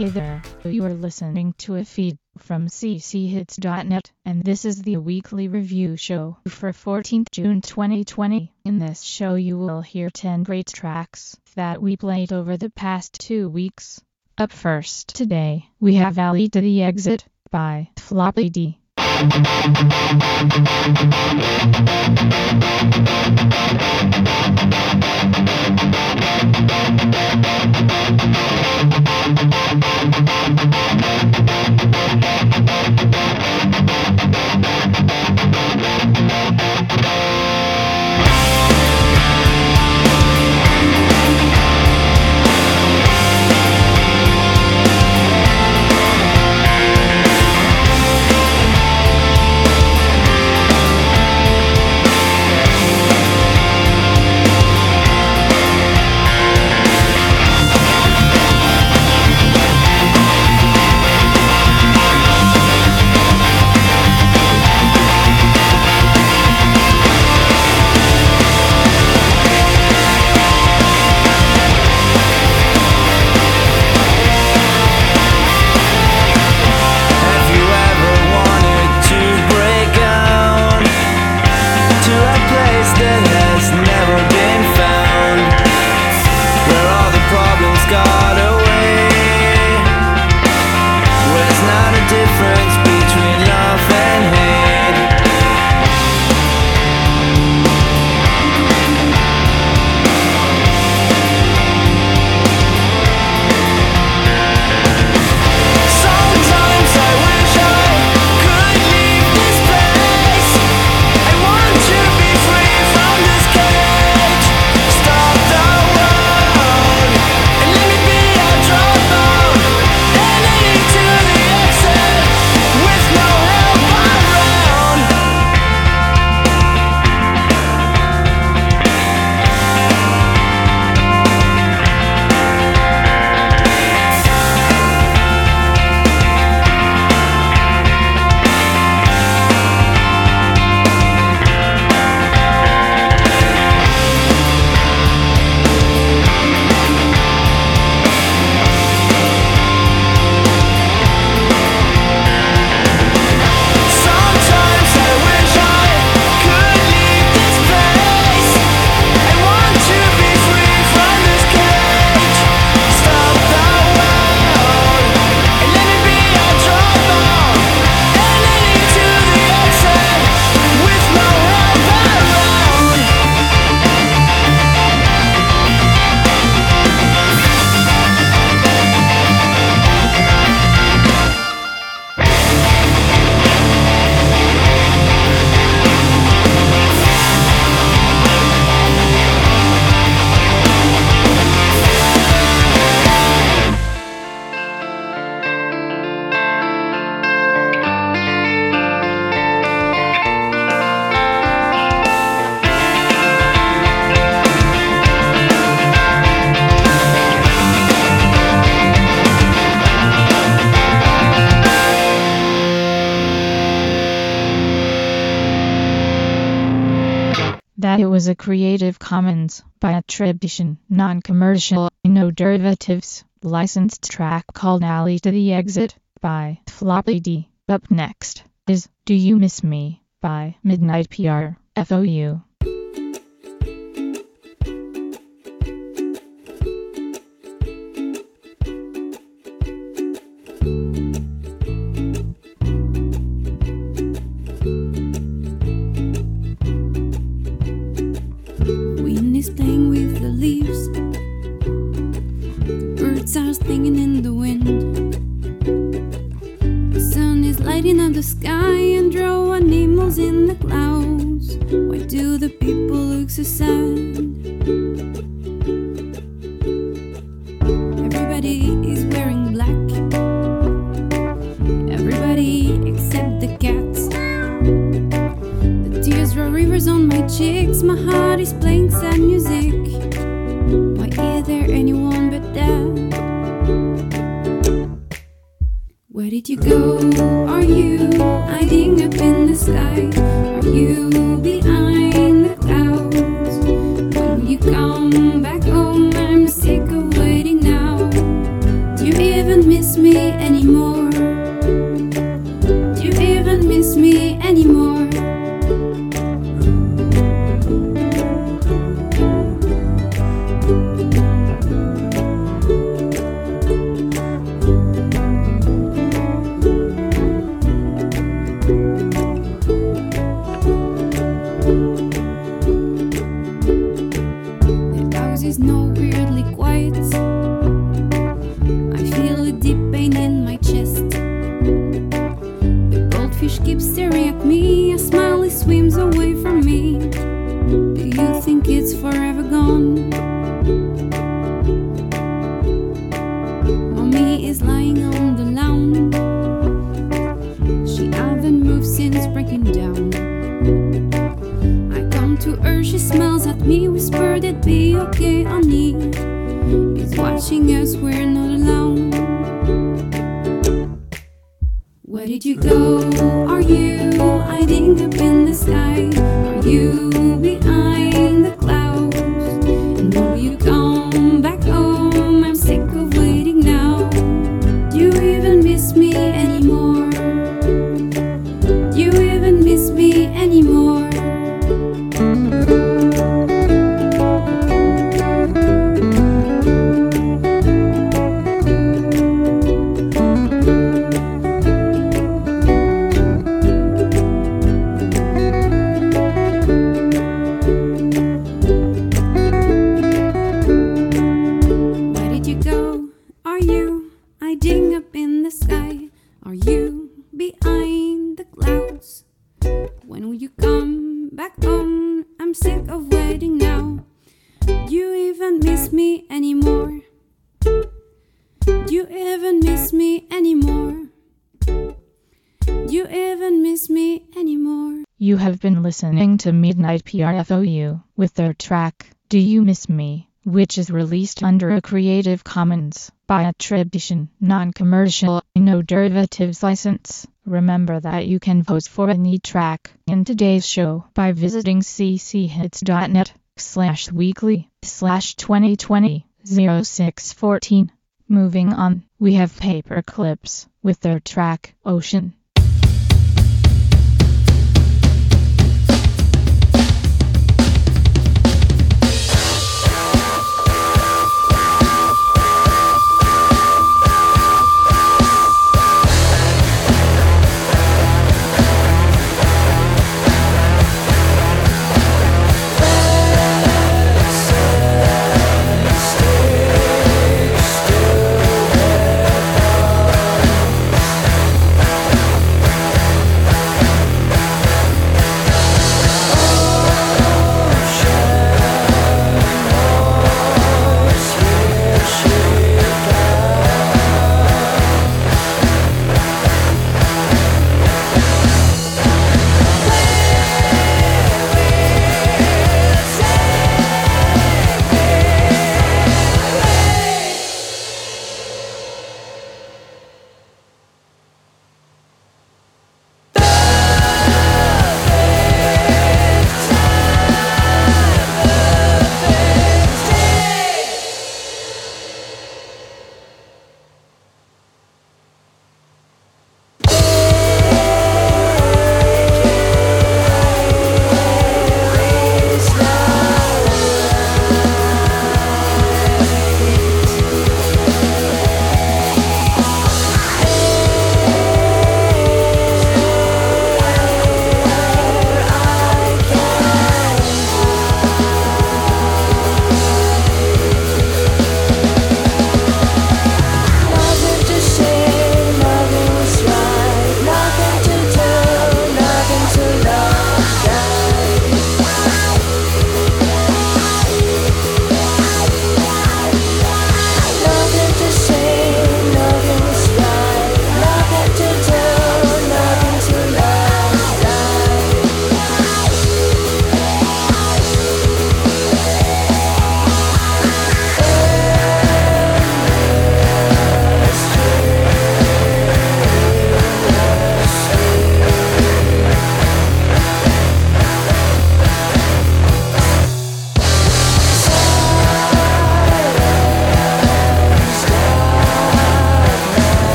Hey there, you are listening to a feed from cchits.net, and this is the weekly review show for 14th June 2020. In this show you will hear 10 great tracks that we played over the past 2 weeks. Up first today, we have Alley to the Exit by Floppy D. That it was a Creative Commons by attribution, non-commercial, no derivatives, licensed track called Alley to the Exit by Floppy D. Up next is Do You Miss Me by Midnight PR, FOU. Playing with the leaves, the birds are singing in the wind. The sun is lighting up the sky and drawing animals in the clouds. Why do the people look so sad? Everybody is wearing black, everybody except the cats. The tears draw rivers on my cheeks, my heart is playing sad music. Why is there anyone but that? Where did you go? Are you hiding up in the sky? Are you behind the clouds? When will you come back home? I'm sick of waiting now. Do you even miss me? suddenly quiet. I feel a deep pain in my chest. The goldfish keeps staring at me. A smile swims away from me. Do you think it's forever gone? Mommy is lying on the lawn. She hasn't moved since breaking down. I come to her, she smiles at me, whispered it'd be okay, honey. He's watching us, we're not alone. Where did you go? Are you hiding up in the sky? Are you behind the clouds? And will you come back home? I'm sick of waiting now. Do you even miss me anymore? Do you even miss me anymore? Hiding up in the sky? Are you behind the clouds? When will you come back home? I'm sick of waiting now. Do you even miss me anymore? Do you even miss me anymore? Do you even miss me anymore? You have been listening to Midnight PRFOU with their track, Do You Miss Me?, which is released under a Creative Commons by attribution, non-commercial, no derivatives license. Remember that you can vote for any track in today's show by visiting cchits.net/weekly/2020-0614. Moving on, we have Paper Clips with their track, Ocean.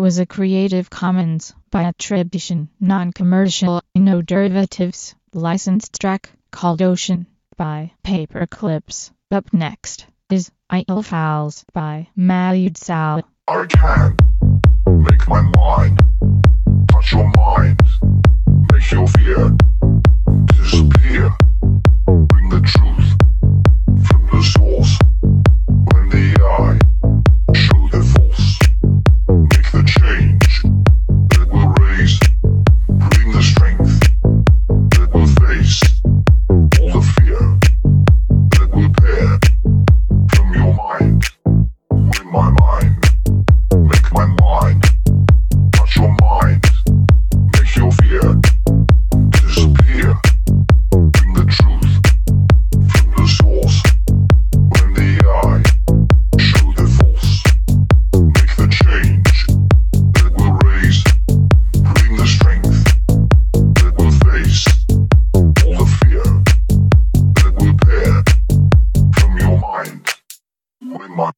was a Creative Commons by attribution, non-commercial, no derivatives, licensed track called Ocean by Paperclips. Up next is Idle Fouls by Mayood Sal. I can make my mind touch your mind, make your fear disappear, bring the truth from the source. When the eye show the false, make the change that will raise, bring the strength that will face all the fear that will bear from your mind. When my mind, make my mind touch your mind, make your fear disappear, bring the truth from the source. When the eye show the false, make the change that will raise, bring the strength that will face all the fear that will bear from your mind. When my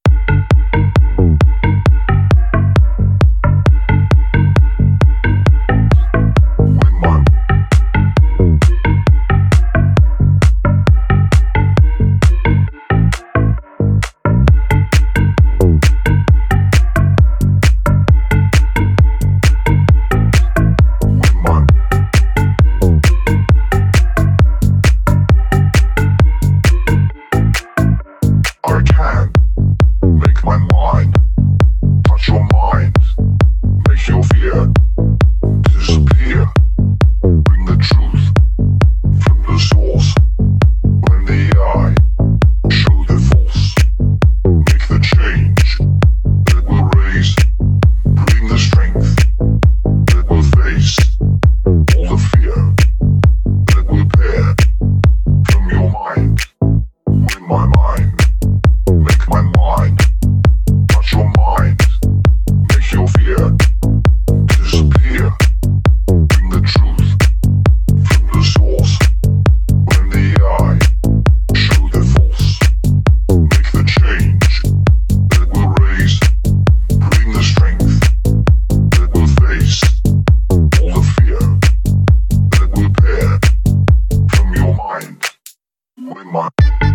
I can make my mind touch your mind, make your fear disappear, bring the truth from the source. When the eye show the false, make the change that will raise, bring the strength that will face all the fear that will bear from your mind. When my mind, make my mind touch your mind, make your fear disappear, bring the truth from the source. When the eye show the false, make the change that will raise, bring the strength that will face all the fear that will bear from your mind. When my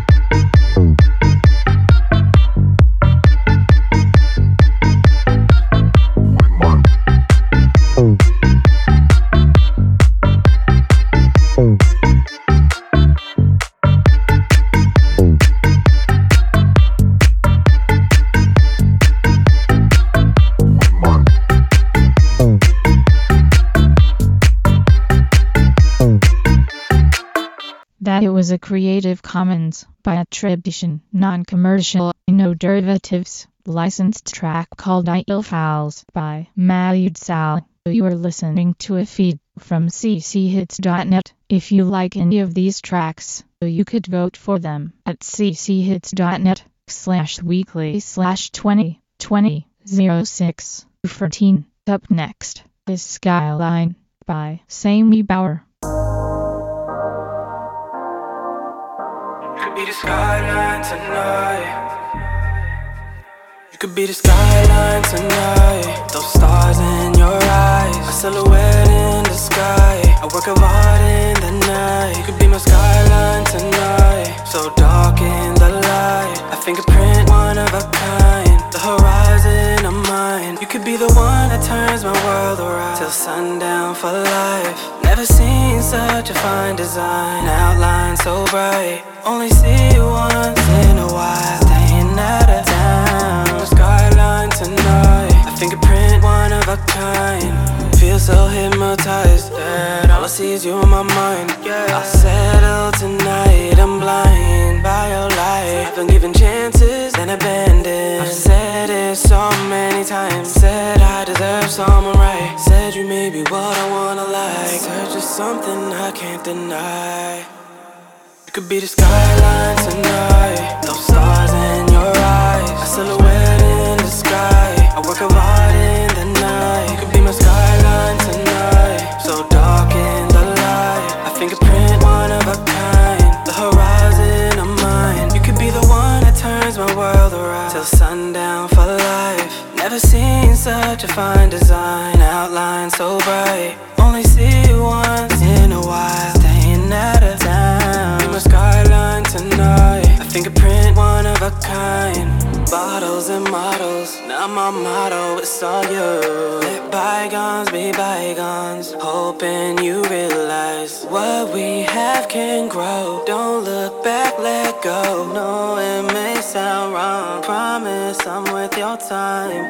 That it was a Creative Commons by attribution, non-commercial, no derivatives, licensed track called Idle Fouls by Mayood Sal. You are listening to a feed from cchits.net. If you like any of these tracks, you could vote for them at cchits.net/weekly/20200614. Up next is Skyline by Sammy Bauer. You could be the skyline tonight. You could be the skyline tonight. Those stars in your eyes, a silhouette in the sky, a work of art in the night. You could be my skyline tonight. So dark in the light, a fingerprint, one of a kind. The horizon of mine. You could be the one that turns my world around till sundown for life. Never seen such a fine design, outline so bright. Only see you once in a while, staying out of town. The skyline tonight, a fingerprint, one of a kind. Feel so hypnotized that all I see is you in my mind. I'll settle tonight, I'm blind by your light. I've been given chances, then abandoned. I've said it so many times, said I deserve someone right. Said you may be what I wanna like. Search for something I can't deny. You could be the skyline tonight. Those stars in your eyes, a silhouette in the sky, a work of art in the night. You could be my skyline tonight. So dark in the light, a fingerprint, one of a kind. The horizon of mine. You could be the one that turns my world around till sundown for life. Never seen such a fine design, outline so bright. Only see you once in a while, staying out of town. Be my skyline tonight, a fingerprint, one of a kind. Bottles and models, now my motto, it's all you. Let bygones be bygones, hoping you realize what we have can grow. Don't look back, let go. No, it may sound wrong, promise I'm worth your time.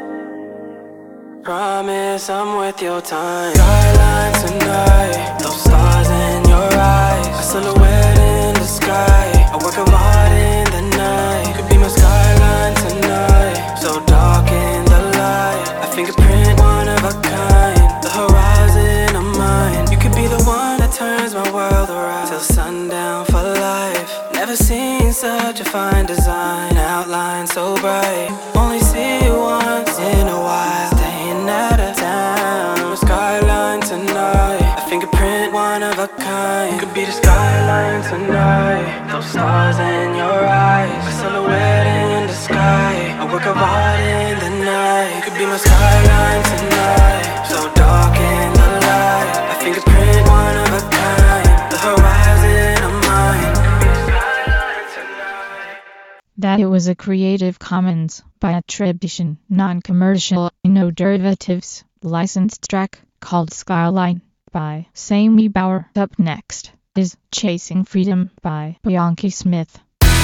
Promise I'm worth your time. Skyline tonight, those stars in your eyes, a silhouette in the sky, a work of art in the night. Could be my skyline tonight, so dark in the light, a fingerprint, one of a kind. The horizon of mine, you could be the one that turns my world around till sundown for life. Never seen such a fine design, outline so bright. Only see you once in a while, staying out of town. A skyline tonight, a fingerprint, one of a kind. You could be the skyline tonight, those stars in your eyes, a silhouette in the sky, a work of art in the night. You could be my skyline tonight, so dark in the light, a fingerprint, one of a kind. The horizon of mine. That it was a Creative Commons by attribution, non-commercial, no derivatives, licensed track called Skyline by Sammy Bauer. Up next is Chasing Freedom by Bianchi Smith.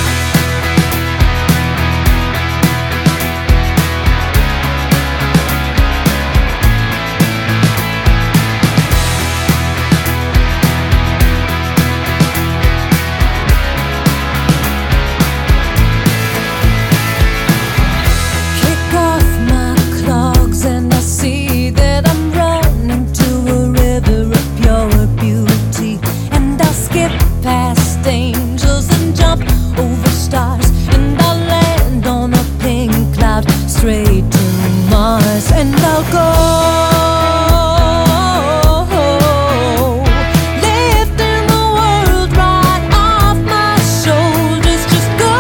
Past angels and jump over stars, and I'll land on a pink cloud straight to Mars, and I'll go lifting the world right off my shoulders. Just go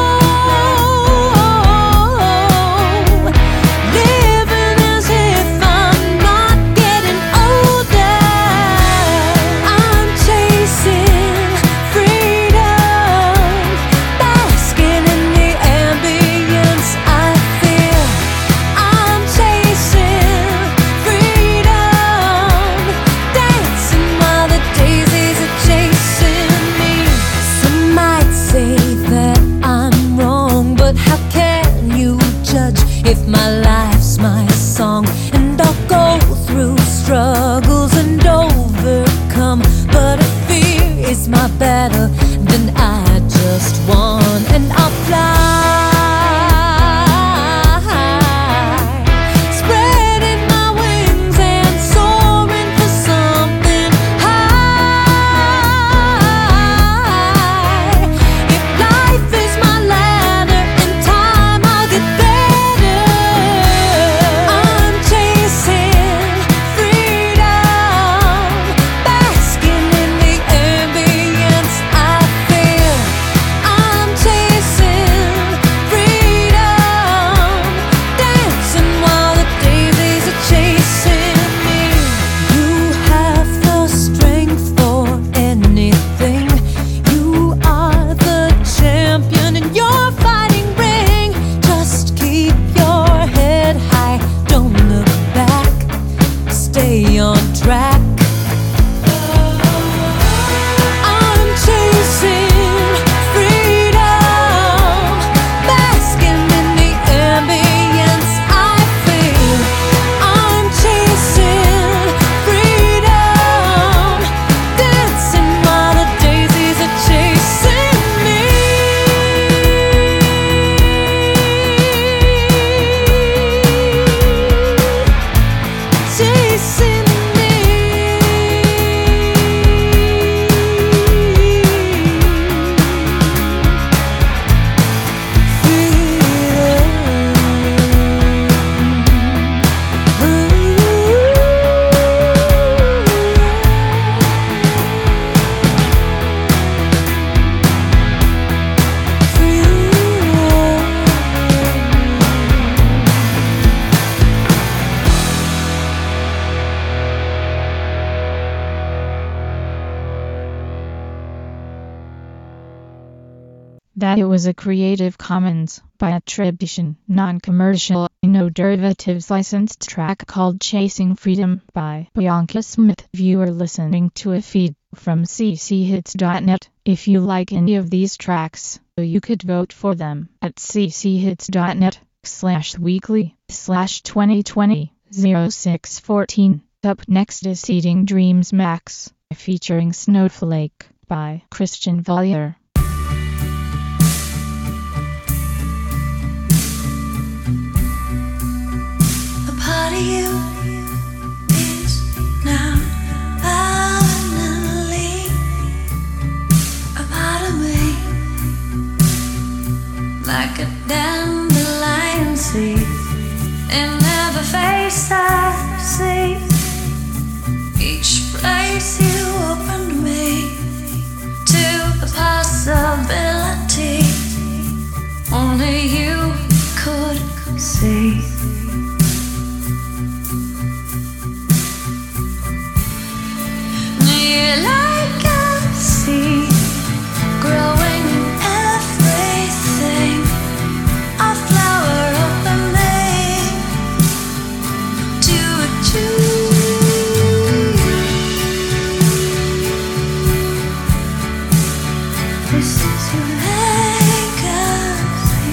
living as if I'm not getting older. I'm chasing if my life's my song, and I'll go through struggles and overcome. But if fear is my battle, then I just won, and I'll fly, spreading my wings and soaring for something high. If life is my ladder, in time I'll get there. Chasing me. that it was a Creative Commons by attribution, non-commercial, no derivatives licensed track called Chasing Freedom by Bianca Smith. You are listening to a feed from cchits.net. If you like any of these tracks, you could vote for them at cchits.net/weekly/2020-0614. Up next is Eating Dreams Max, featuring Snowflake by Christian Valier. A part of you is now finally a part of me, like a dandelion seed in every face I see. Each place you opened me to the possibility only you could see. You're like a seed growing in everything, a flower opening to a tree. This is your legacy.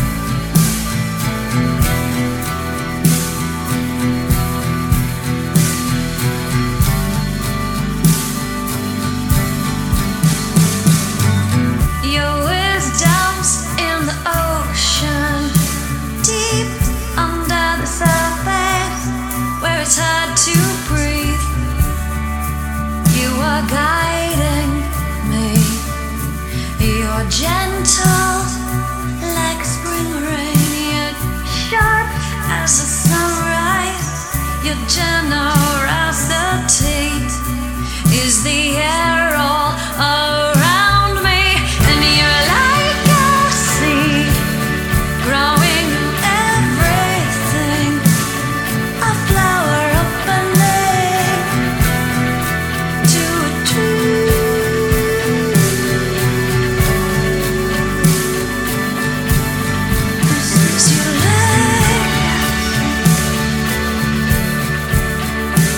Your wisdom's in the ocean, deep under the surface, where it's hard to breathe. You are guiding me. You're gentle like spring rain. You're sharp as the sunrise. Your generosity is the air all around me. And you're like a seed growing in everything, a flower opening to a tree. This is your legacy.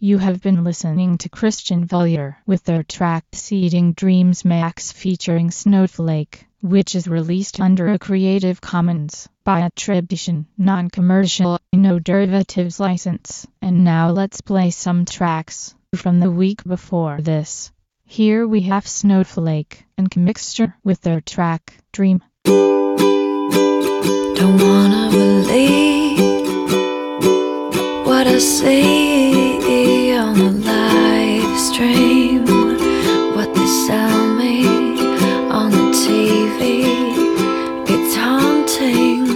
You have been listening to Christian Valier with their track Seeding Dreams Max featuring Snowflake, which is released under a Creative Commons by attribution, non-commercial, no derivatives license. And now let's play some tracks from the week before this. Here we have Snowflake and Mixture with their track Dream. Don't wanna believe what I see on the live stream, what they sell me on the TV. It's haunting,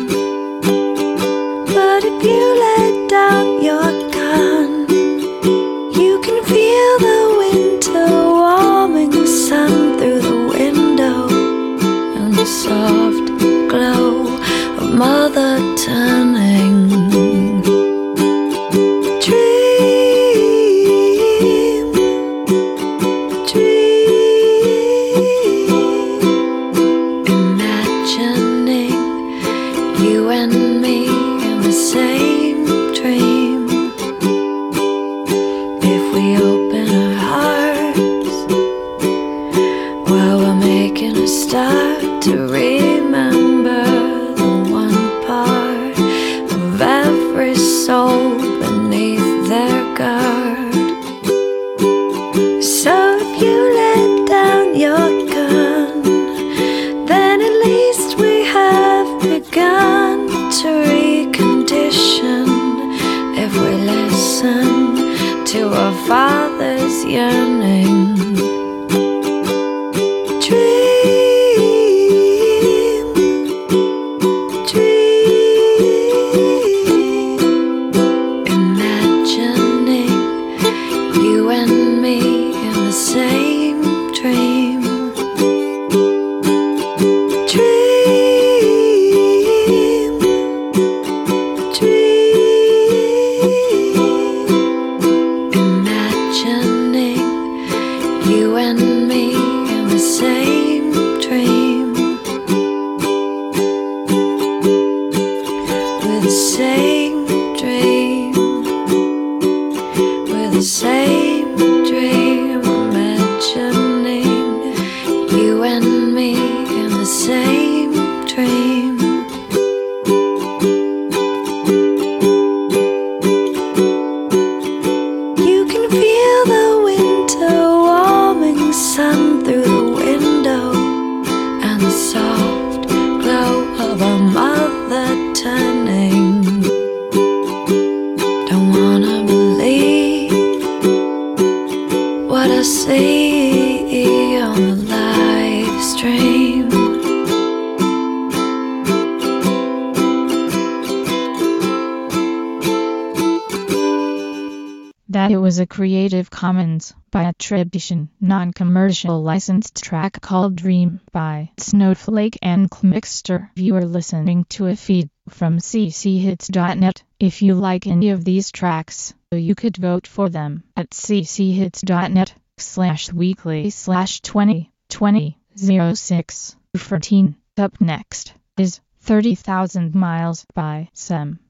but if you let down your gun, you can feel the winter warming sun through the window and the soft glow of mother turning. Dream, dream, imagining you and me in the same dream. If we open our hearts while we're making a start to remember the one part of every soul beneath their guard. So if you let down your gun, then at least we have begun to recondition. If we listen to our Father's yearning. Dream, dream, imagining you and me in the same dream. Dream, dream, imagining you and me in the same dream. With the same dream, with the same dream, imagining you and me in the same dream. You can feel the winter warming sun through the window and the soft glow of our mother turning. Don't wanna believe what I see on the live stream. That it was a Creative Commons by attribution, non-commercial licensed track called Dream by Snowflake and Mixture. You are listening to a feed from cchits.net. If you like any of these tracks, you could vote for them at cchits.net/weekly/2020-06-14. Up next is 30,000 Miles by Sem.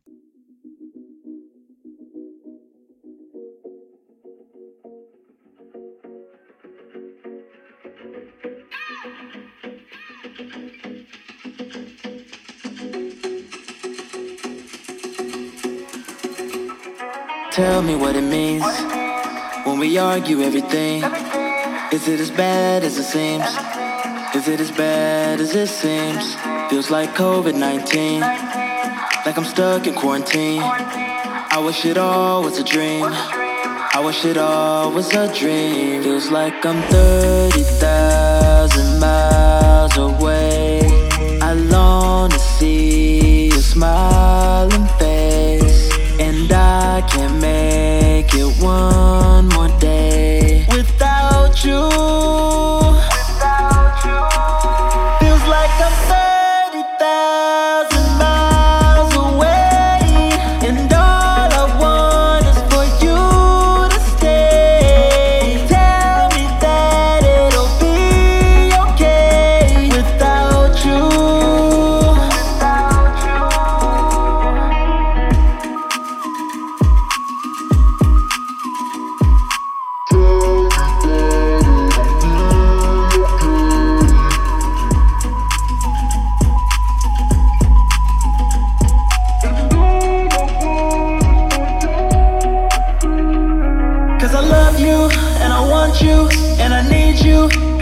Tell me what it means when we argue everything. Is it as bad as it seems? Is it as bad as it seems? Feels like COVID-19, like I'm stuck in quarantine. I wish it all was a dream. I wish it all was a dream. Feels like I'm 30,000 miles away. I long to see your smiling face, and I can't make it one more day without you. Feels like I'm 30,000 miles away, and all I want is for you to stay. Tell me that it'll be okay without you.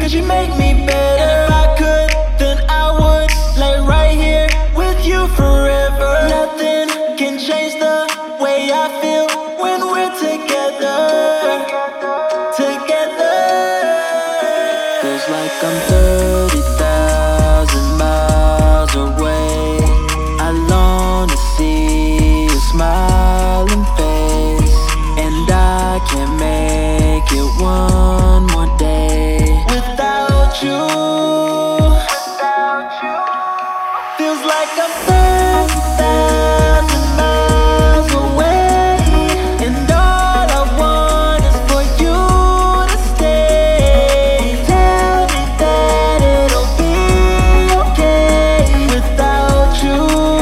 Could you make me better? And if I could, then I would lay right here with you forever. Nothing can change the way I feel when we're together. Together. Feels like I'm 30,000 miles away. I long to see your smiling face, and I can't make it one more day without you. Feels like I'm 30,000 miles away, and all I want is for you to stay. Tell me that it'll be okay without you.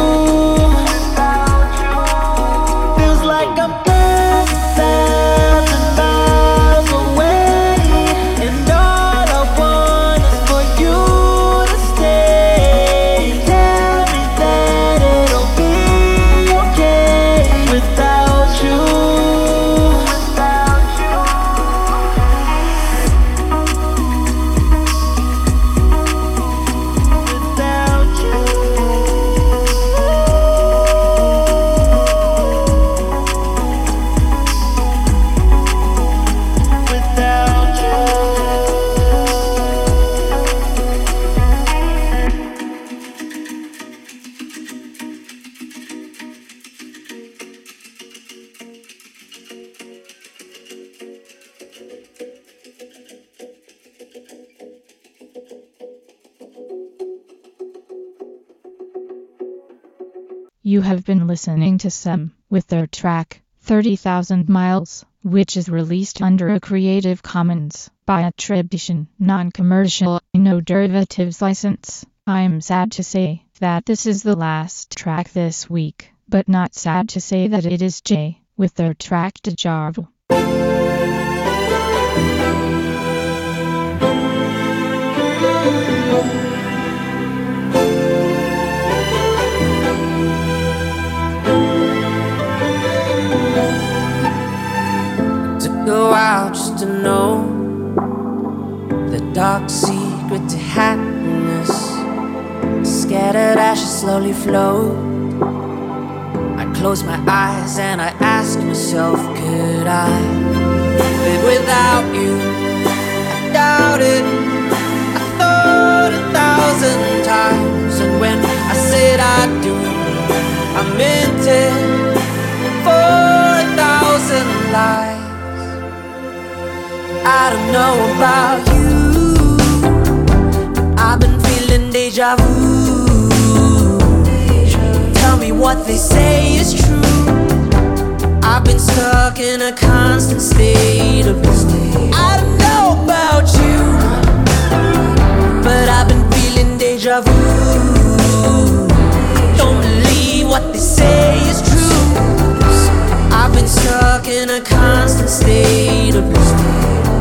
Feels like I'm 30,000 miles away, and all I want is for you to stay. Tell me that it'll be okay without you. Without you. Without you. You have been listening to Sem with their track 30,000 Miles, which is released under a Creative Commons by attribution, non-commercial, no derivatives license. I'm sad to say that this is the last track this week, but not sad to say that it is Jay with their track Deja Vu. Took a while just to know the dark secret to happiness. Scattered ashes slowly float. I close my eyes and I ask myself, could I live without you? I doubt it. I thought 1,000 times, and when I said I do, I meant it for 1,000 lives. I don't know about you, but I've been feeling deja vu. Tell me what they say is true. I've been stuck in a constant state of blue. I don't know about you, but I've been feeling deja vu. Don't believe what they say is true. I've been stuck in a constant state of blue.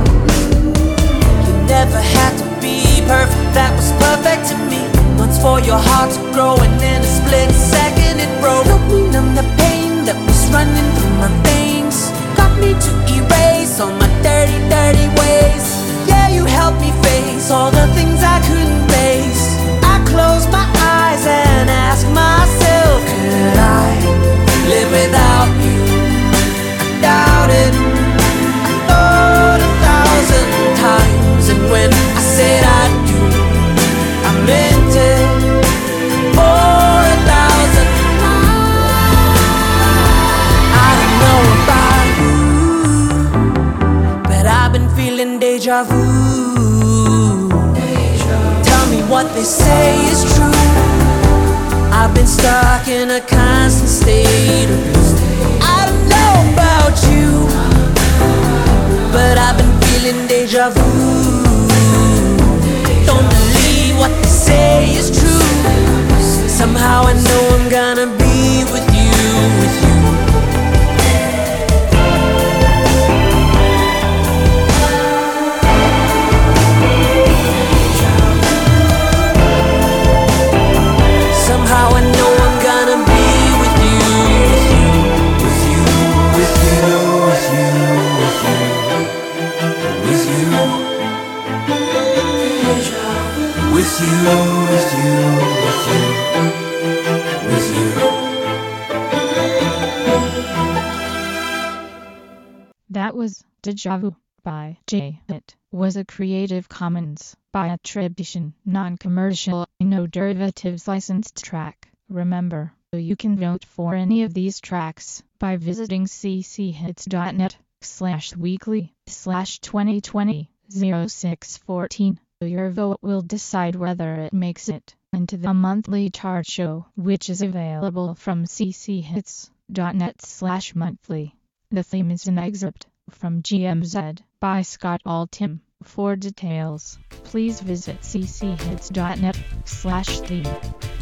Never had to be perfect, that was perfect to me. Once for your heart to grow, and in a split second it broke. Help me numb the pain that was running through my veins. Got me to erase all my dirty, dirty ways. Yeah, you helped me face all the things I couldn't face. I close my eyes and ask myself, could I live without you? I doubt it. I thought 1,000 times, and when I said I do, I meant it for 1,000 times. I don't know about you, but I've been feeling deja vu. Tell me what they say is true. I've been stuck in a constant state of blue. I don't know about you, but I've been feeling deja vu. Don't believe what they say is true. Somehow I know I'm gonna be with you, with you. Somehow I know I'm gonna be with you, with you, with you, with you, with you, with you, with you. Deja Vu by J-Hit was a Creative Commons by attribution, non-commercial, no derivatives licensed track. Remember, you can vote for any of these tracks by visiting cchits.net/weekly/2020-0614. Your vote will decide whether it makes it into the monthly chart show, which is available from cchits.net/monthly. The theme is an excerpt from GMZ by Scott Altham. For details, please visit cchits.net/theme.